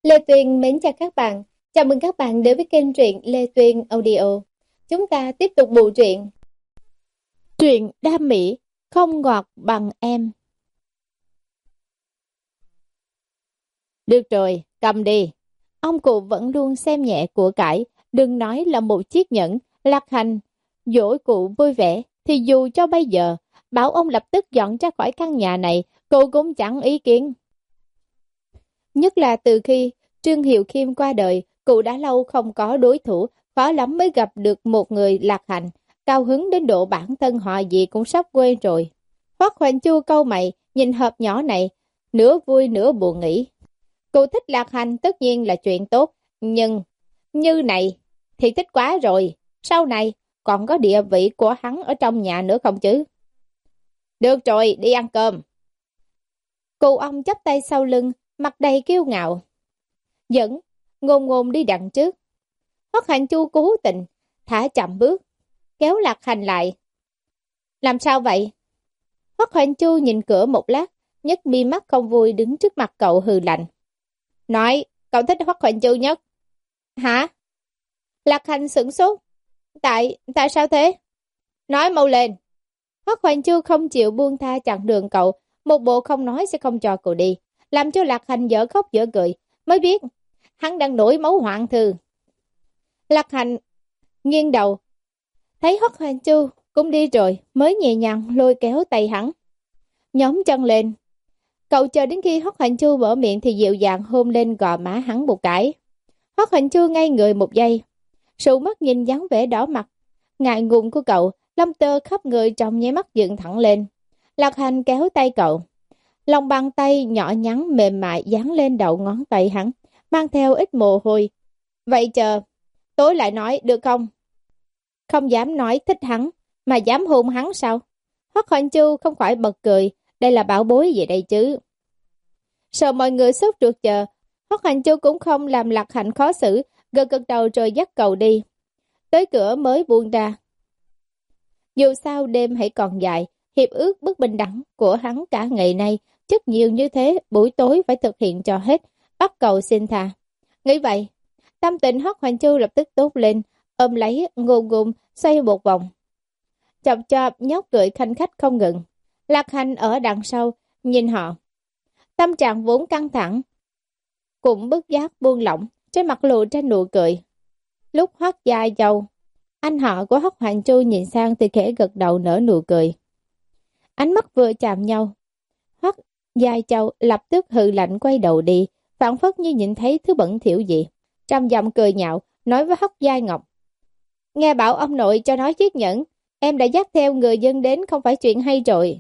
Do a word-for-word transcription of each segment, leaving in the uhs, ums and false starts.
Lê Tuyền mến chào các bạn. Chào mừng các bạn đến với kênh truyện Lê Tuyền Audio. Chúng ta tiếp tục bộ truyện Truyện đam mỹ không ngọt bằng em. Được rồi, cầm đi. Ông cụ vẫn luôn xem nhẹ của cải, đừng nói là một chiếc nhẫn. Lạc Hành dỗ cụ vui vẻ thì dù cho bây giờ bảo ông lập tức dọn ra khỏi căn nhà này, cụ cũng chẳng ý kiến. Nhất là từ khi Trương Hiệu Khiêm qua đời, cụ đã lâu không có đối thủ, khó lắm mới gặp được một người Lạc Hành, cao hứng đến độ bản thân họ gì cũng sắp quên rồi. Hoắc Hoành Chu câu mày, nhìn hộp nhỏ này, nửa vui nửa buồn nghĩ. Cụ thích Lạc Hành tất nhiên là chuyện tốt, nhưng như này thì thích quá rồi, sau này còn có địa vị của hắn ở trong nhà nữa không chứ? Được rồi, đi ăn cơm. Cụ ông chắp tay sau lưng, mặt đầy kiêu ngạo. Dẫn, ngôn ngôn đi đằng trước. Hoắc Hành Chu cố tình, thả chậm bước, kéo Lạc Hành lại. Làm sao vậy? Hoắc Hành Chu nhìn cửa một lát, nhấc mi mắt không vui đứng trước mặt cậu hừ lạnh. Nói, cậu thích Hoắc Hành Chu nhất. Hả? Lạc Hành sửng sốt. Tại, tại sao thế? Nói mau lên. Hoắc Hành Chu không chịu buông tha chặn đường cậu, một bộ không nói sẽ không cho cậu đi, làm cho Lạc Hành dở khóc dở cười, mới biết hắn đang nổi máu hoạn thư. Lạc Hành nghiêng đầu, thấy Hoắc Hành Chu cũng đi rồi, mới nhẹ nhàng lôi kéo tay hắn, nhóm chân lên. Cậu chờ đến khi Hoắc Hành Chu mở miệng thì dịu dàng hôn lên gò má hắn một cái. Hoắc Hành Chu ngay người một giây, sụ mắt nhìn dáng vẻ đỏ mặt, ngại ngùng của cậu, lông tơ khắp người trong nháy mắt dựng thẳng lên. Lạc Hành kéo tay cậu, lòng bàn tay nhỏ nhắn mềm mại dán lên đầu ngón tay hắn, mang theo ít mồ hôi. Vậy chờ, tối lại nói được không? Không dám nói thích hắn, mà dám hôn hắn sao? Hoắc Hoành Chu không khỏi bật cười, đây là bảo bối gì đây chứ? Sợ mọi người sốt ruột chờ, Hoắc Hoành Chu cũng không làm Lạc Hành khó xử, gật gật đầu rồi dắt cậu đi. Tới cửa mới buông ra. Dù sao đêm hãy còn dài, hiệp ước bất bình đẳng của hắn cả ngày nay, chất nhiều như thế, buổi tối phải thực hiện cho hết, bắt cầu xin tha. Nghĩ vậy, tâm tình Hoắc Hoành Chu lập tức tốt lên, ôm lấy ngôn ngôn xoay một vòng. Chọc chọc nhóc cười khanh khách không ngừng. Lạc Hành ở đằng sau, nhìn họ. Tâm trạng vốn căng thẳng, cũng bất giác buông lỏng, trên mặt lộ ra nụ cười. Lúc Hoắc Gia Châu, anh họ của Hoắc Hoành Chu nhìn sang thì khẽ gật đầu nở nụ cười. Ánh mắt vừa chạm nhau, Hoắc Gia Châu lập tức hừ lạnh quay đầu đi, phảng phất như nhìn thấy thứ bẩn thỉu gì. Trong giọng cười nhạo, nói với Hoắc Gia Ngọc. Nghe bảo ông nội cho nói chiếc nhẫn, em đã dắt theo người dân đến không phải chuyện hay rồi.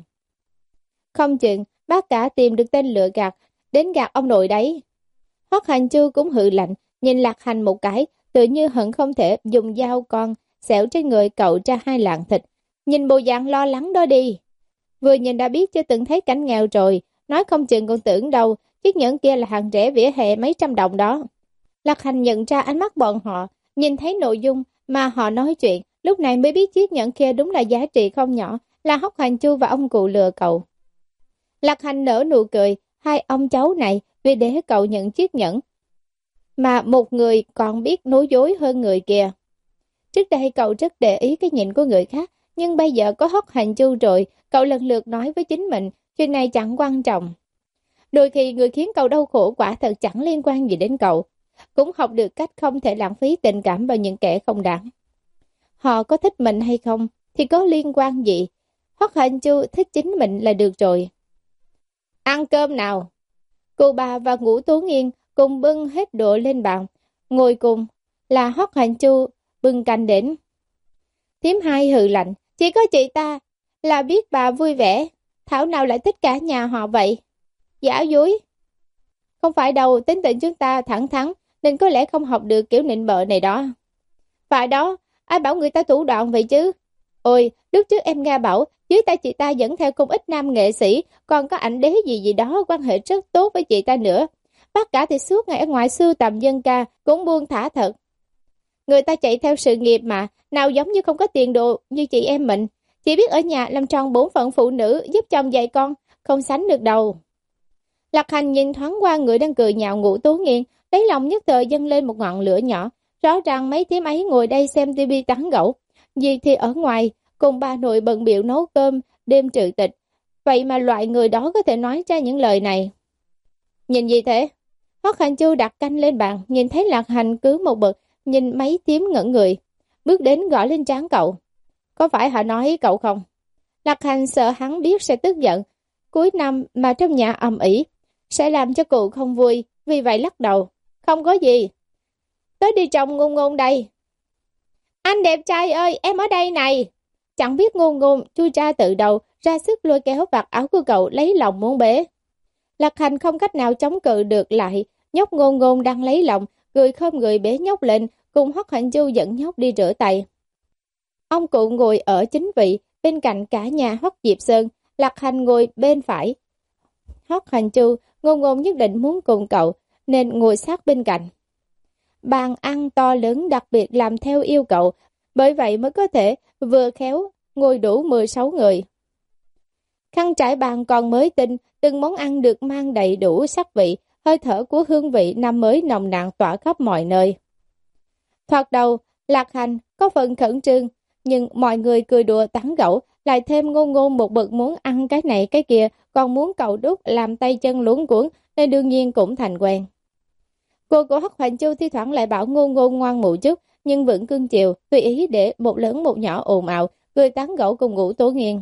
Không chừng, bác cả tìm được tên lừa gạt, đến gạt ông nội đấy. Hoắc Hành Chu cũng hừ lạnh, nhìn Lạc Hành một cái, tự như hận không thể dùng dao con, xẻo trên người cậu ra hai lạng thịt. Nhìn bộ dạng lo lắng đó đi. Vừa nhìn đã biết chưa từng thấy cảnh nghèo rồi, nói không chừng còn tưởng đâu, chiếc nhẫn kia là hàng rẻ vỉa hè mấy trăm đồng đó. Lạc Hành nhận ra ánh mắt bọn họ, nhìn thấy nội dung mà họ nói chuyện, lúc này mới biết chiếc nhẫn kia đúng là giá trị không nhỏ, là Hoắc Hành Chu và ông cụ lừa cậu. Lạc Hành nở nụ cười, hai ông cháu này vì để cậu nhận chiếc nhẫn, mà một người còn biết nói dối hơn người kia. Trước đây cậu rất để ý cái nhìn của người khác, nhưng bây giờ có Hoắc Hành Chu rồi, cậu lần lượt nói với chính mình, chuyện này chẳng quan trọng. Đôi khi người khiến cậu đau khổ quả thật chẳng liên quan gì đến cậu, cũng học được cách không thể lãng phí tình cảm vào những kẻ không đáng. Họ có thích mình hay không thì có liên quan gì, Hoắc Hành Chu thích chính mình là được rồi. Ăn cơm nào. Cô bà và Ngũ Tố Nghiên cùng bưng hết đồ lên bàn, ngồi cùng là Hoắc Hành Chu bưng canh đến. Thím hai hừ lạnh, chỉ có chị ta là biết bà vui vẻ, thảo nào lại thích cả nhà họ vậy. Giả dối. Không phải đâu, tính tình chúng ta thẳng thắn, nên có lẽ không học được kiểu nịnh bợ này đó. Phải đó, ai bảo người ta thủ đoạn vậy chứ. Ôi, lúc trước em nghe bảo, dưới tay chị ta dẫn theo không ít nam nghệ sĩ, còn có ảnh đế gì gì đó quan hệ rất tốt với chị ta nữa. Bác cả thì suốt ngày ở ngoài sưu tầm dân ca, cũng buông thả thật. Người ta chạy theo sự nghiệp mà, nào giống như không có tiền đồ như chị em mình. Chỉ biết ở nhà làm tròn bổn phận phụ nữ, giúp chồng dạy con, không sánh được đâu. Lạc Hành nhìn thoáng qua người đang cười nhạo Ngũ Tố Nghiên, đáy lòng nhất thời dâng lên một ngọn lửa nhỏ. Rõ ràng mấy thím ấy ngồi đây xem tivi tán gẫu, gì thì ở ngoài cùng bà nội bận bịu nấu cơm đêm trừ tịch. Vậy mà loại người đó có thể nói ra những lời này. Nhìn gì thế? Hoắc Hành Chu đặt canh lên bàn, nhìn thấy Lạc Hành cứ một bậc, nhìn mấy thím ngẩn người, bước đến gõ lên trán cậu. Có phải họ nói cậu không? Lạc Hành sợ hắn biết sẽ tức giận. Cuối năm mà trong nhà ầm ĩ sẽ làm cho cụ không vui, vì vậy lắc đầu. Không có gì. Tới đi chồng Ngôn Ngôn đây. Anh đẹp trai ơi, em ở đây này. Chẳng biết Ngôn Ngôn chui ra tự đầu, ra sức lôi kéo vạt áo của cậu lấy lòng muốn bế. Lạc Hành không cách nào chống cự được lại, nhóc Ngôn Ngôn đang lấy lòng, cười không người bế nhóc lên, cùng Hoắc Hành Chu dẫn nhóc đi rửa tay. Ông cụ ngồi ở chính vị, bên cạnh cả nhà Hoắc Diệp Sơn, Lạc Hành ngồi bên phải. Hoắc Hành Chu, Ngôn Ngôn nhất định muốn cùng cậu, nên ngồi sát bên cạnh. Bàn ăn to lớn đặc biệt làm theo yêu cầu, bởi vậy mới có thể vừa khéo ngồi đủ mười sáu người. Khăn trải bàn còn mới tinh, từng món ăn được mang đầy đủ sắc vị, hơi thở của hương vị năm mới nồng nàn tỏa khắp mọi nơi. Thoạt đầu, Lạc Hành có phần khẩn trương, nhưng mọi người cười đùa tán gẫu, lại thêm Ngôn Ngôn một bậc muốn ăn cái này cái kia, còn muốn cậu đút làm tay chân luống cuống, nên đương nhiên cũng thành quen. Cô của Hoắc Hành Chu thi thoảng lại bảo Ngôn Ngôn ngoan một chút, nhưng vẫn cưng chiều, tùy ý để một lớn một nhỏ ồn ào, cười tán gẫu cùng Ngũ Tố Nghiên.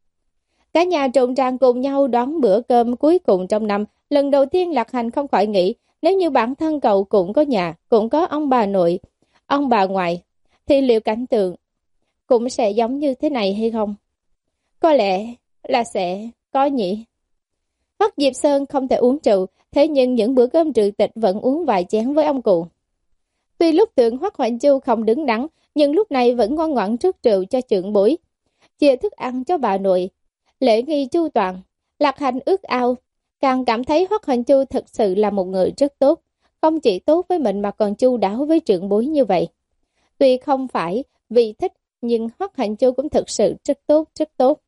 Cả nhà trộn tràn cùng nhau đón bữa cơm cuối cùng trong năm, lần đầu tiên Lạc Hành không khỏi nghĩ, nếu như bản thân cậu cũng có nhà, cũng có ông bà nội, ông bà ngoại, thì liệu cảnh tượng cũng sẽ giống như thế này hay không? Có lẽ là sẽ có nhỉ. Hoắc Diệp Sơn không thể uống rượu, thế nhưng những bữa cơm trừ tịch vẫn uống vài chén với ông cụ. Tuy lúc tượng Hoắc Hoành Chu không đứng đắn, nhưng lúc này vẫn ngoan ngoãn rước rượu cho trưởng bối, chia thức ăn cho bà nội. Lễ nghi chu toàn, Lạc Hành ước ao, càng cảm thấy Hoắc Hoành Chu thực sự là một người rất tốt, không chỉ tốt với mình mà còn chu đáo với trưởng bối như vậy. Tuy không phải vì thích, nhưng Hoắc Hoành Chu cũng thực sự rất tốt, rất tốt.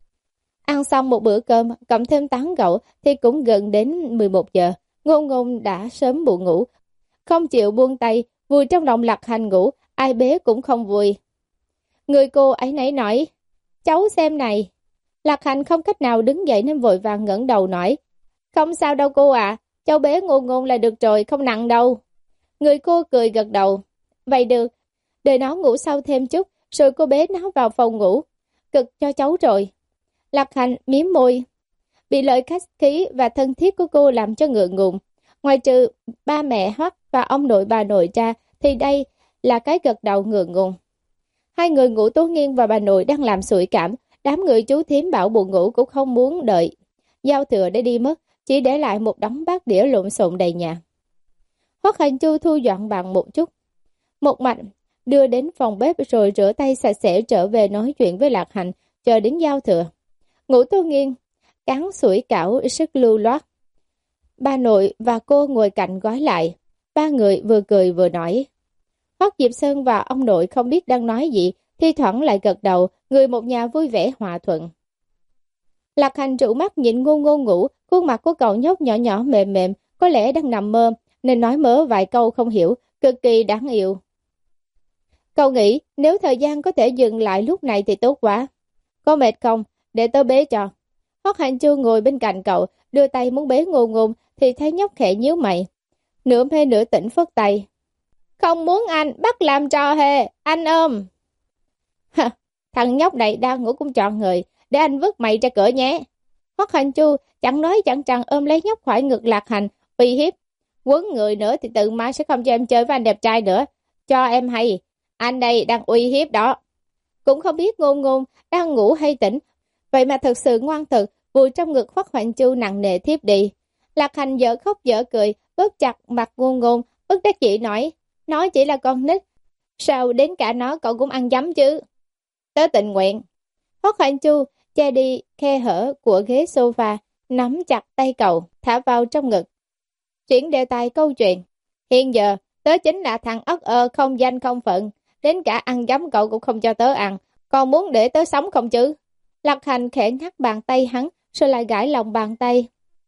Ăn xong một bữa cơm, cộng thêm tán gẫu thì cũng gần đến mười một giờ. Ngôn Ngôn đã sớm buồn ngủ, không chịu buông tay, vui trong lòng Lạc Hành ngủ, ai bế cũng không vui. Người cô ấy nấy nói, cháu xem này. Lạc Hành không cách nào đứng dậy nên vội vàng ngẩng đầu nói, không sao đâu cô ạ, à, cháu bế Ngôn Ngôn là được rồi, không nặng đâu. Người cô cười gật đầu, vậy được, để nó ngủ sau thêm chút, rồi cô bế nó vào phòng ngủ, cực cho cháu rồi. Lạc Hành miếm môi, bị lời khách khí và thân thiết của cô làm cho ngượng ngùng. Ngoài trừ ba mẹ Hoắc và ông nội bà nội ra, thì đây là cái gật đầu ngượng ngùng. Hai người Ngũ Tố Nghiên và bà nội đang làm sủi cảm, đám người chú thím bảo buồn ngủ cũng không muốn đợi giao thừa để đi mất, chỉ để lại một đống bát đĩa lộn xộn đầy nhà. Hoắc Hành Chu thu dọn bàn một chút, một mạch đưa đến phòng bếp rồi rửa tay sạch sẽ trở về nói chuyện với Lạc Hành, chờ đến giao thừa. Ngũ Tố Nghiên cắn sủi cảo sức lưu loát. Bà nội và cô ngồi cạnh gói lại. Ba người vừa cười vừa nói. Hoắc Diệp Sơn và ông nội không biết đang nói gì, thi thoảng lại gật đầu, người một nhà vui vẻ hòa thuận. Lạc Hành trụ mắt nhìn Ngôn Ngôn ngủ, khuôn mặt của cậu nhóc nhỏ nhỏ mềm mềm, có lẽ đang nằm mơ, nên nói mớ vài câu không hiểu, cực kỳ đáng yêu. Cậu nghĩ nếu thời gian có thể dừng lại lúc này thì tốt quá. Có mệt không? Để tớ bế cho. Hoắc Hành Chu ngồi bên cạnh cậu, đưa tay muốn bế Ngôn Ngôn thì thấy nhóc khẽ nhíu mày, nửa mê nửa tỉnh phất tay. Không muốn anh, bắt làm trò hề, anh ôm. Hả, thằng nhóc này đang ngủ cũng trọn người, để anh vứt mày ra cửa nhé. Hoắc Hành Chu chẳng nói chẳng rằng ôm lấy nhóc khỏi ngực Lạc Hành, uy hiếp. Quấn người nữa thì tự mai sẽ không cho em chơi với anh đẹp trai nữa. Cho em hay, anh đây đang uy hiếp đó. Cũng không biết Ngôn Ngôn đang ngủ hay tỉnh, vậy mà thật sự ngoan thực, vùi trong ngực Hoắc Hoành Chu nặng nề thiếp đi. Lạc Hành dở khóc dở cười, bóp chặt mặt Ngôn Ngôn, bất đắc dĩ nói, nó chỉ là con nít, sao đến cả nó cậu cũng ăn dấm chứ? Tớ tình nguyện. Hoắc Hoành Chu che đi khe hở của ghế sofa, nắm chặt tay cậu, thả vào trong ngực. Chuyển đề tài câu chuyện. Hiện giờ, tớ chính là thằng ất ơ không danh không phận, đến cả ăn dấm cậu cũng không cho tớ ăn, còn muốn để tớ sống không chứ? Lạc Hành khẽ ngắt bàn tay hắn, rồi lại gãi lòng bàn tay.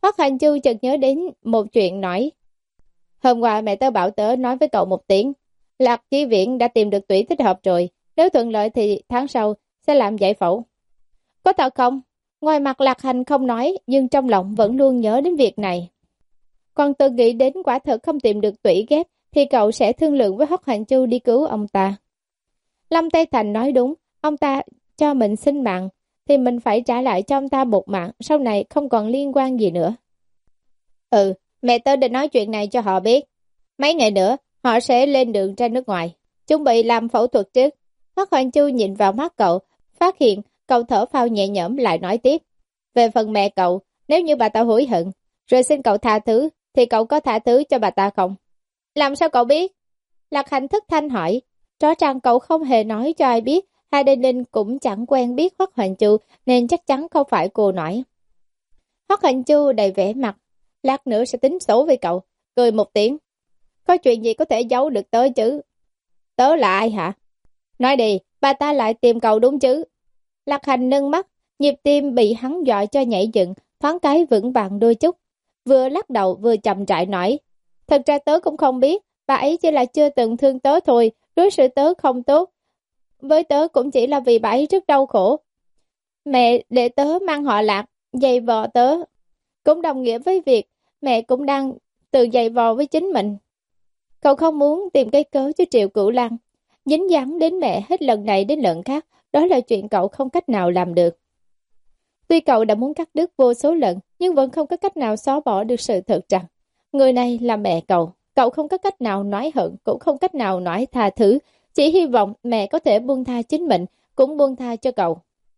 Hoắc Hành Chu chợt nhớ đến một chuyện nói. Hôm qua mẹ tớ bảo tớ nói với cậu một tiếng. Lạc Chi Viễn đã tìm được tủy thích hợp rồi. Nếu thuận lợi thì tháng sau sẽ làm giải phẫu. Có thật không? Ngoài mặt Lạc Hành không nói, nhưng trong lòng vẫn luôn nhớ đến việc này. Còn tự nghĩ đến quả thật không tìm được tủy ghép, thì cậu sẽ thương lượng với Hoắc Hành Chu đi cứu ông ta. Lâm Tây Thành nói đúng, ông ta cho mình sinh mạng, thì mình phải trả lại cho ông ta một mạng, sau này không còn liên quan gì nữa. Ừ, mẹ tớ đã nói chuyện này cho họ biết. Mấy ngày nữa, họ sẽ lên đường ra nước ngoài, chuẩn bị làm phẫu thuật trước. Hoắc Hành Chu nhìn vào mắt cậu, phát hiện cậu thở phào nhẹ nhõm lại nói tiếp. Về phần mẹ cậu, nếu như bà ta hối hận, rồi xin cậu tha thứ, thì cậu có tha thứ cho bà ta không? Làm sao cậu biết? Lạc Hành thức thanh hỏi. Rõ ràng cậu không hề nói cho ai biết, Hai Đinh Ninh cũng chẳng quen biết Hoắc Hành Chu, nên chắc chắn không phải cô nói. Hoắc Hành Chu đầy vẻ mặt, lát nữa sẽ tính sổ với cậu, cười một tiếng. Có chuyện gì có thể giấu được tớ chứ? Tớ là ai hả? Nói đi, bà ta lại tìm cậu đúng chứ? Lạc Hành nâng mắt, nhịp tim bị hắn dọa cho nhảy dựng, thoáng cái vững vàng đôi chút. Vừa lắc đầu vừa chậm rãi nói. Thật ra tớ cũng không biết, bà ấy chỉ là chưa từng thương tớ thôi, đối xử tớ không tốt. Với tớ cũng chỉ là vì bà ấy rất đau khổ. Mẹ để tớ mang họ Lạc, giày vò tớ. Cũng đồng nghĩa với việc mẹ cũng đang tự giày vò với chính mình. Cậu không muốn tìm cái cớ cho Triệu Cửu Lan, dính dáng đến mẹ hết lần này đến lần khác, đó là chuyện cậu không cách nào làm được. Tuy cậu đã muốn cắt đứt vô số lần, nhưng vẫn không có cách nào xóa bỏ được sự thật rằng người này là mẹ cậu. Cậu không có cách nào nói hận, cũng không cách nào nói tha thứ, chỉ hy vọng mẹ có thể buông tha chính mình, cũng buông tha cho cậu.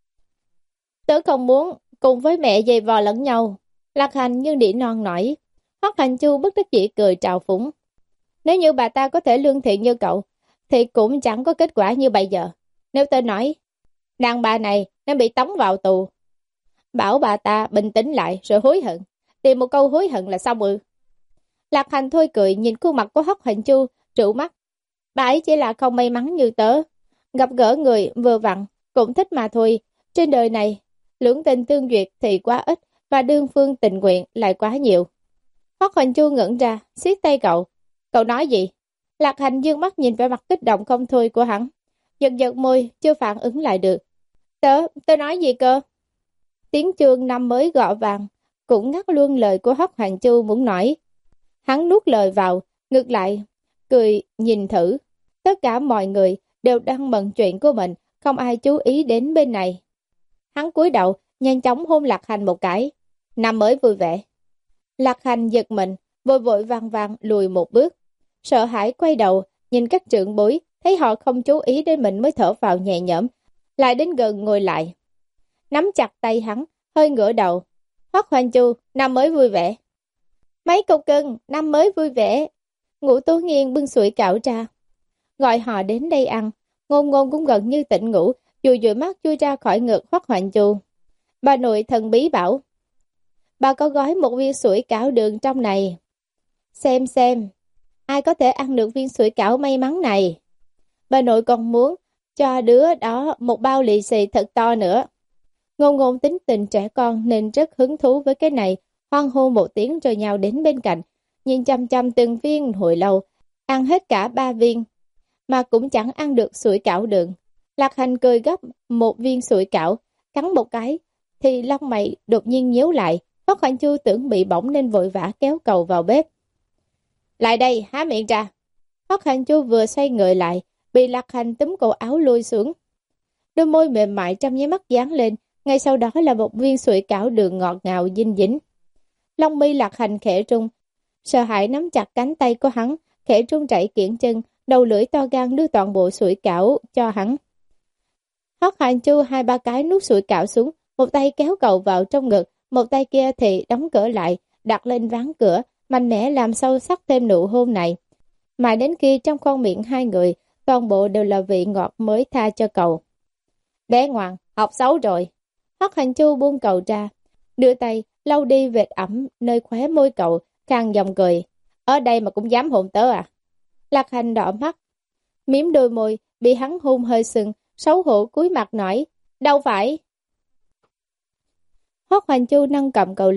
Tớ không muốn cùng với mẹ giày vò lẫn nhau. Lạc Hành nhưng đĩ non nổi. Hoắc Hành Chu bất đắc dĩ cười trào phúng. Nếu như bà ta có thể lương thiện như cậu, thì cũng chẳng có kết quả như bây giờ. Nếu tớ nói, đàn bà này nên bị tống vào tù, bảo bà ta bình tĩnh lại rồi hối hận, tìm một câu hối hận là xong ư? Lạc Hành thôi cười nhìn khuôn mặt của Hoắc Hành Chu, trụ mắt. Bà ấy chỉ là không may mắn như tớ, gặp gỡ người vừa vặn, cũng thích mà thôi. Trên đời này, lưỡng tình tương duyệt thì quá ít, và đương phương tình nguyện lại quá nhiều. Hoắc Hành Chu ngẩn ra, siết tay cậu. Cậu nói gì? Lạc Hành dương mắt nhìn vẻ mặt kích động không thôi của hắn, giật giật môi, chưa phản ứng lại được. Tớ, tớ nói gì cơ? Tiếng chuông năm mới gõ vàng, cũng ngắt luôn lời của Hoắc Hành Chu muốn nói. Hắn nuốt lời vào, ngược lại, cười nhìn thử. Tất cả mọi người đều đang bận chuyện của mình, không ai chú ý đến bên này. Hắn cúi đầu, nhanh chóng hôn Lạc Hành một cái. Năm mới vui vẻ. Lạc Hành giật mình, vội vội vàng vàng lùi một bước. Sợ hãi quay đầu, nhìn các trưởng bối, thấy họ không chú ý đến mình mới thở vào nhẹ nhõm, lại đến gần ngồi lại. Nắm chặt tay hắn, hơi ngửa đầu. Hoắc Hành Chu, năm mới vui vẻ. Mấy cậu cưng, năm mới vui vẻ. Ngũ Tố Nghiên bưng sủi cảo ra, gọi họ đến đây ăn. Ngôn Ngôn cũng gần như tỉnh ngủ, dùi dùi mắt chui ra khỏi ngực Hoắc Hành Chu. Bà nội thần bí bảo, bà có gói một viên sủi cảo đường trong này. Xem xem, ai có thể ăn được viên sủi cảo may mắn này. Bà nội còn muốn cho đứa đó một bao lì xì thật to nữa. Ngôn Ngôn tính tình trẻ con nên rất hứng thú với cái này, hoan hô một tiếng rồi nhào đến bên cạnh, nhìn chăm chăm từng viên hồi lâu, ăn hết cả ba viên, mà cũng chẳng ăn được sủi cảo đường. Lạc Hành cười gấp một viên sủi cảo, cắn một cái, thì lông mày đột nhiên nhíu lại. Hoắc Hành Chu tưởng bị bỏng nên vội vã kéo cậu vào bếp. Lại đây, há miệng ra. Hoắc Hành Chu vừa xoay người lại, bị Lạc Hành túm cổ áo lôi xuống. Đôi môi mềm mại trong nháy mắt dán lên, ngay sau đó là một viên sủi cảo đường ngọt ngào dinh dính. Lông mi Lạc Hành khẽ rung, sợ hãi nắm chặt cánh tay của hắn, khẽ run rẩy kiễng chân, đầu lưỡi to gan đưa toàn bộ sủi cảo cho hắn. Hoắc Hành Chu hai ba cái nuốt sủi cảo xuống, một tay kéo cậu vào trong ngực, một tay kia thì đóng cửa lại, đặt lên ván cửa, mạnh mẽ làm sâu sắc thêm nụ hôn này. Mãi đến khi trong khoang miệng hai người, toàn bộ đều là vị ngọt mới tha cho cậu. Bé ngoan, học xấu rồi. Hoắc Hành Chu buông cậu ra, đưa tay lau đi vệt ẩm nơi khóe môi cậu, khang giọng cười. Ở đây mà cũng dám hôn tớ à? Lạc Hành đỏ mắt, miếm đôi môi, bị hắn hôn hơi sưng, xấu hổ cúi mặt nói, đâu phải. Hoắc Hành Chu nâng cầm cậu lên,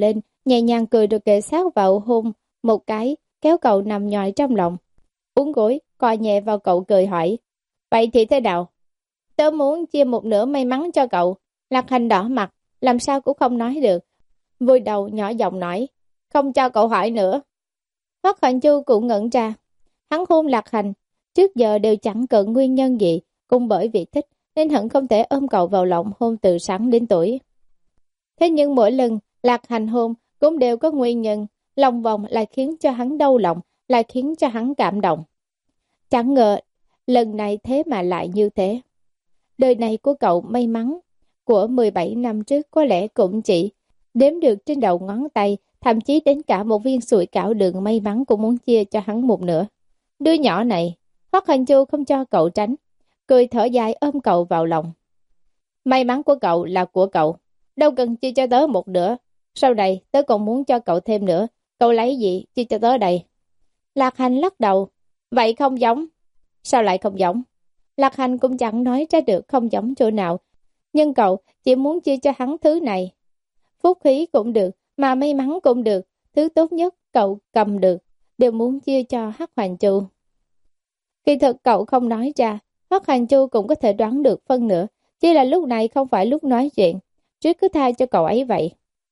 nhẹ nhàng cười rồi kề sát vào hôn một cái, kéo cậu nằm nhòi trong lòng. Uốn gối, cọ nhẹ vào cậu cười hỏi. Vậy thì thế nào? Tớ muốn chia một nửa may mắn cho cậu. Lạc Hành đỏ mặt, làm sao cũng không nói được. Vùi đầu nhỏ giọng nói. Không cho cậu hỏi nữa. Hoắc Hoành Chu cũng ngẩn ra. Hắn hôn Lạc Hành, trước giờ đều chẳng cần nguyên nhân gì, cũng bởi vì thích, nên hận không thể ôm cậu vào lòng hôn từ sáng đến tuổi. Thế nhưng mỗi lần Lạc Hành hôn cũng đều có nguyên nhân, lòng vòng lại khiến cho hắn đau lòng, lại khiến cho hắn cảm động. Chẳng ngờ, lần này thế mà lại như thế. Đời này của cậu may mắn, của mười bảy năm trước có lẽ cũng chỉ đếm được trên đầu ngón tay, thậm chí đến cả một viên sủi cảo đường may mắn cũng muốn chia cho hắn một nửa. Đứa nhỏ này, Hoắc Hành Chu không cho cậu tránh, cười thở dài ôm cậu vào lòng. May mắn của cậu là của cậu, đâu cần chia cho tớ một nửa. Sau này tớ còn muốn cho cậu thêm nữa, cậu lấy gì chia cho tớ đây? Lạc Hành lắc đầu, vậy không giống. Sao lại không giống? Lạc Hành cũng chẳng nói ra được không giống chỗ nào, nhưng cậu chỉ muốn chia cho hắn thứ này. Phúc khí cũng được, mà may mắn cũng được, thứ tốt nhất cậu cầm được, đều muốn chia cho Hoắc Hoành Chu. Kỳ thực cậu không nói ra, Hoắc Hoành Chu cũng có thể đoán được phân nửa, chỉ là lúc này không phải lúc nói chuyện, trước cứ tha cho cậu ấy vậy.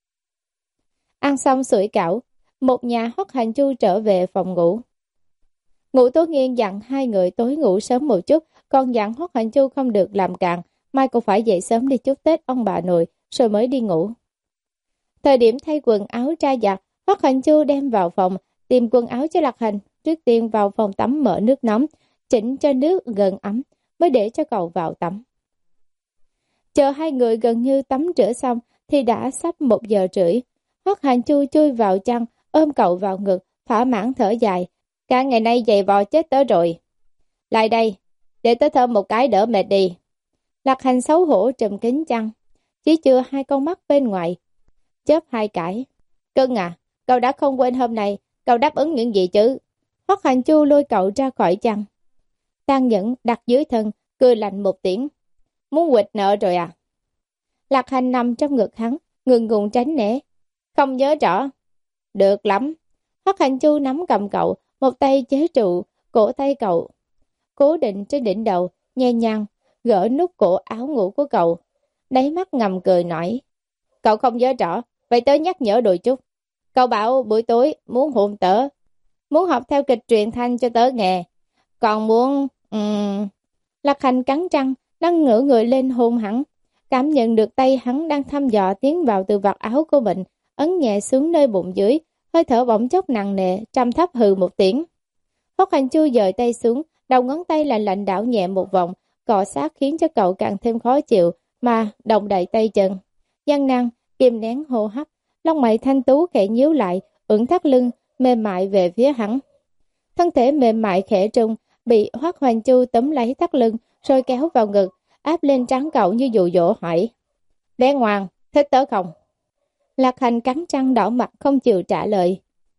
Ăn xong sủi cảo, một nhà Hoắc Hoành Chu trở về phòng ngủ. Ngũ Tố Nghiên dặn hai người tối ngủ sớm một chút, còn dặn Hoắc Hoành Chu không được làm càn, mai cũng phải dậy sớm đi chúc Tết ông bà nội, rồi mới đi ngủ. Thời điểm thay quần áo ra giặt, Hoắc Hoành Chu đem vào phòng, tìm quần áo cho Lạc Hành, trước tiên vào phòng tắm mở nước nóng, chỉnh cho nước gần ấm, mới để cho cậu vào tắm. Chờ hai người gần như tắm rửa xong, thì đã sắp một giờ rưỡi. Hoắc Hoành Chu chui vào chăn, ôm cậu vào ngực, thỏa mãn thở dài. Cả ngày nay giày vò chết tớ rồi. Lại đây, để tớ thơm một cái đỡ mệt đi. Lạc Hành xấu hổ trùm kín chăn, chỉ chừa hai con mắt bên ngoài, chớp hai cái. Cưng à, cậu đã không quên hôm nay, cậu đáp ứng những gì chứ? Hoắc Hoành Chu lôi cậu ra khỏi chăn. Tàn Nhẫn đặt dưới thân, cười lạnh một tiếng. Muốn quỵt nợ rồi à? Lạc Hành nằm trong ngực hắn, ngừng ngùng tránh né. Không nhớ rõ. Được lắm. Hoắc Hành Chu nắm cầm cậu, một tay chế trụ cổ tay cậu, cố định trên đỉnh đầu, nhẹ nhàng gỡ nút cổ áo ngủ của cậu. Đáy mắt ngầm cười nói. Cậu không nhớ rõ, vậy tớ nhắc nhở đôi chút. Cậu bảo buổi tối muốn hôn tớ, muốn học theo kịch truyền thanh cho tớ nghe. Còn muốn... Um... Lạc Hành cắn răng, đang ngửa người lên hôn hắn. Cảm nhận được tay hắn đang thăm dò tiến vào từ vạt áo của mình, ấn nhẹ xuống nơi bụng dưới, hơi thở bỗng chốc nặng nề, trầm thấp hừ một tiếng. Hoắc Hành Chu dời tay xuống, đầu ngón tay lạnh lạnh đảo nhẹ một vòng, cọ sát khiến cho cậu càng thêm khó chịu, mà động đậy tay chân. Gian nan, kìm nén hô hấp, lông mày thanh tú khẽ nhíu lại, ưỡn thắt lưng, mềm mại về phía hắn. Thân thể mềm mại khẽ trung, bị Hoắc Hoành Chu tóm lấy thắt lưng, rồi kéo vào ngực, áp lên trán cậu như dụ dỗ hỏi. Bé ngoan, thích tớ không? Lạc Hành cắn răng đỏ mặt không chịu trả lời.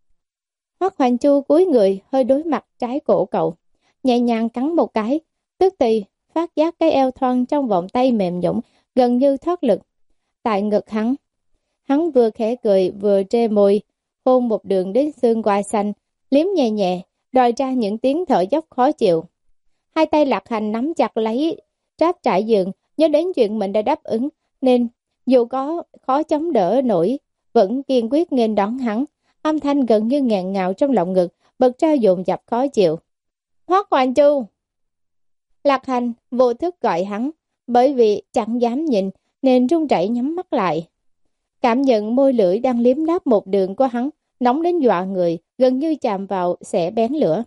Hoắc Hoành Chu cúi người hơi đối mặt trái cổ cậu, nhẹ nhàng cắn một cái, tức thì phát giác cái eo thon trong vòng tay mềm nhũn gần như thoát lực. Tại ngực hắn, hắn vừa khẽ cười vừa trê môi, hôn một đường đến xương quai xanh, liếm nhẹ nhẹ, đòi ra những tiếng thở dốc khó chịu. Hai tay Lạc Hành nắm chặt lấy tráp trải giường, nhớ đến chuyện mình đã đáp ứng, nên dù có khó chống đỡ nổi, vẫn kiên quyết nghênh đón hắn. Âm thanh gần như nghẹn ngào trong lòng ngực, bật ra dồn dập khó chịu. Hoắc Hoành Chu! Lạc Hành vô thức gọi hắn, bởi vì chẳng dám nhìn nên run rẩy nhắm mắt lại. Cảm nhận môi lưỡi đang liếm láp một đường của hắn, nóng đến dọa người, gần như chạm vào sẽ bén lửa.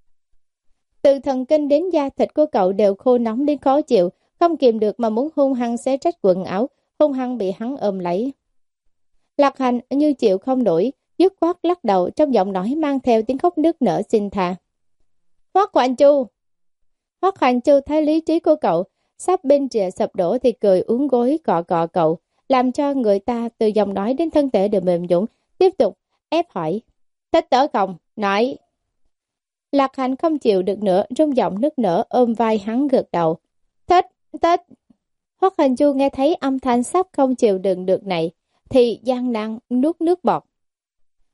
Từ thần kinh đến da thịt của cậu đều khô nóng đến khó chịu, không kìm được mà muốn hung hăng xé rách quần áo, hung hăng bị hắn ôm lấy. Lạc Hành như chịu không nổi, dứt khoát lắc đầu, trong giọng nói mang theo tiếng khóc nức nở xin tha. Hoắc Hoành Chu! Hoắc Hoành Chu thấy lý trí của cậu sắp bên rìa sập đổ thì cười uốn gối cọ cọ cậu, làm cho người ta từ giọng nói đến thân thể đều mềm nhũn, tiếp tục ép hỏi. Thích tớ không? Nói! Lạc Hành không chịu được nữa, rung giọng nức nở ôm vai hắn gật đầu. Thích! Thích! Hoắc Hoành Chu nghe thấy âm thanh sắp không chịu đựng được này, thì gian nan nuốt nước bọt.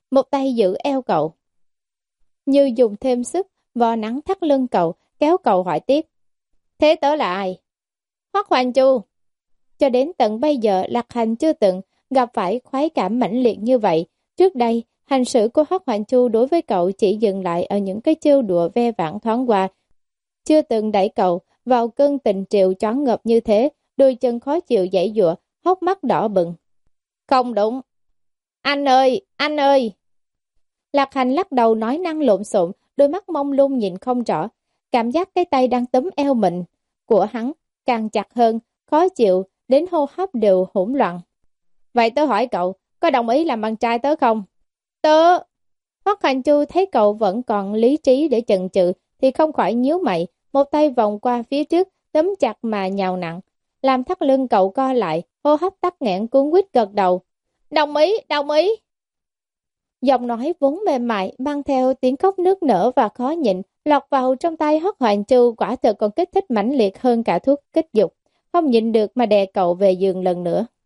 một tay giữ eo cậu. Như dùng thêm sức, vò nắng thắt lưng cậu, kéo cậu hỏi tiếp. Thế tớ là ai? Hoắc Hoành Chu. Cho đến tận bây giờ Lạc Hành chưa từng gặp phải khoái cảm mãnh liệt như vậy. Trước đây, hành xử của Hoắc Hoành Chu đối với cậu chỉ dừng lại ở những cái trêu đùa ve vãn thoáng qua. Chưa từng đẩy cậu vào cơn tình triệu choáng ngợp như thế, đôi chân khó chịu giãy giụa, hốc mắt đỏ bừng. Không đúng. Anh ơi, anh ơi. Lạc Hành lắc đầu nói năng lộn xộn, đôi mắt mông lung nhìn không rõ. Cảm giác cái tay đang túm eo mình của hắn càng chặt hơn, khó chịu, đến hô hấp đều hỗn loạn. Vậy tớ hỏi cậu, có đồng ý làm bạn trai tớ không? Tớ... Hoắc Hành Chu thấy cậu vẫn còn lý trí để chần chừ thì không khỏi nhíu mày, một tay vòng qua phía trước, túm chặt mà nhào nặng, làm thắt lưng cậu co lại, hô hấp tắc nghẹn cuốn quýt gật đầu. Đồng ý, đồng ý. Giọng nói vốn mềm mại, mang theo tiếng khóc nức nở và khó nhịn, lọt vào trong tay Hoắc Hoành Chu quả thực còn kích thích mãnh liệt hơn cả thuốc kích dục, không nhịn được mà đè cậu về giường lần nữa.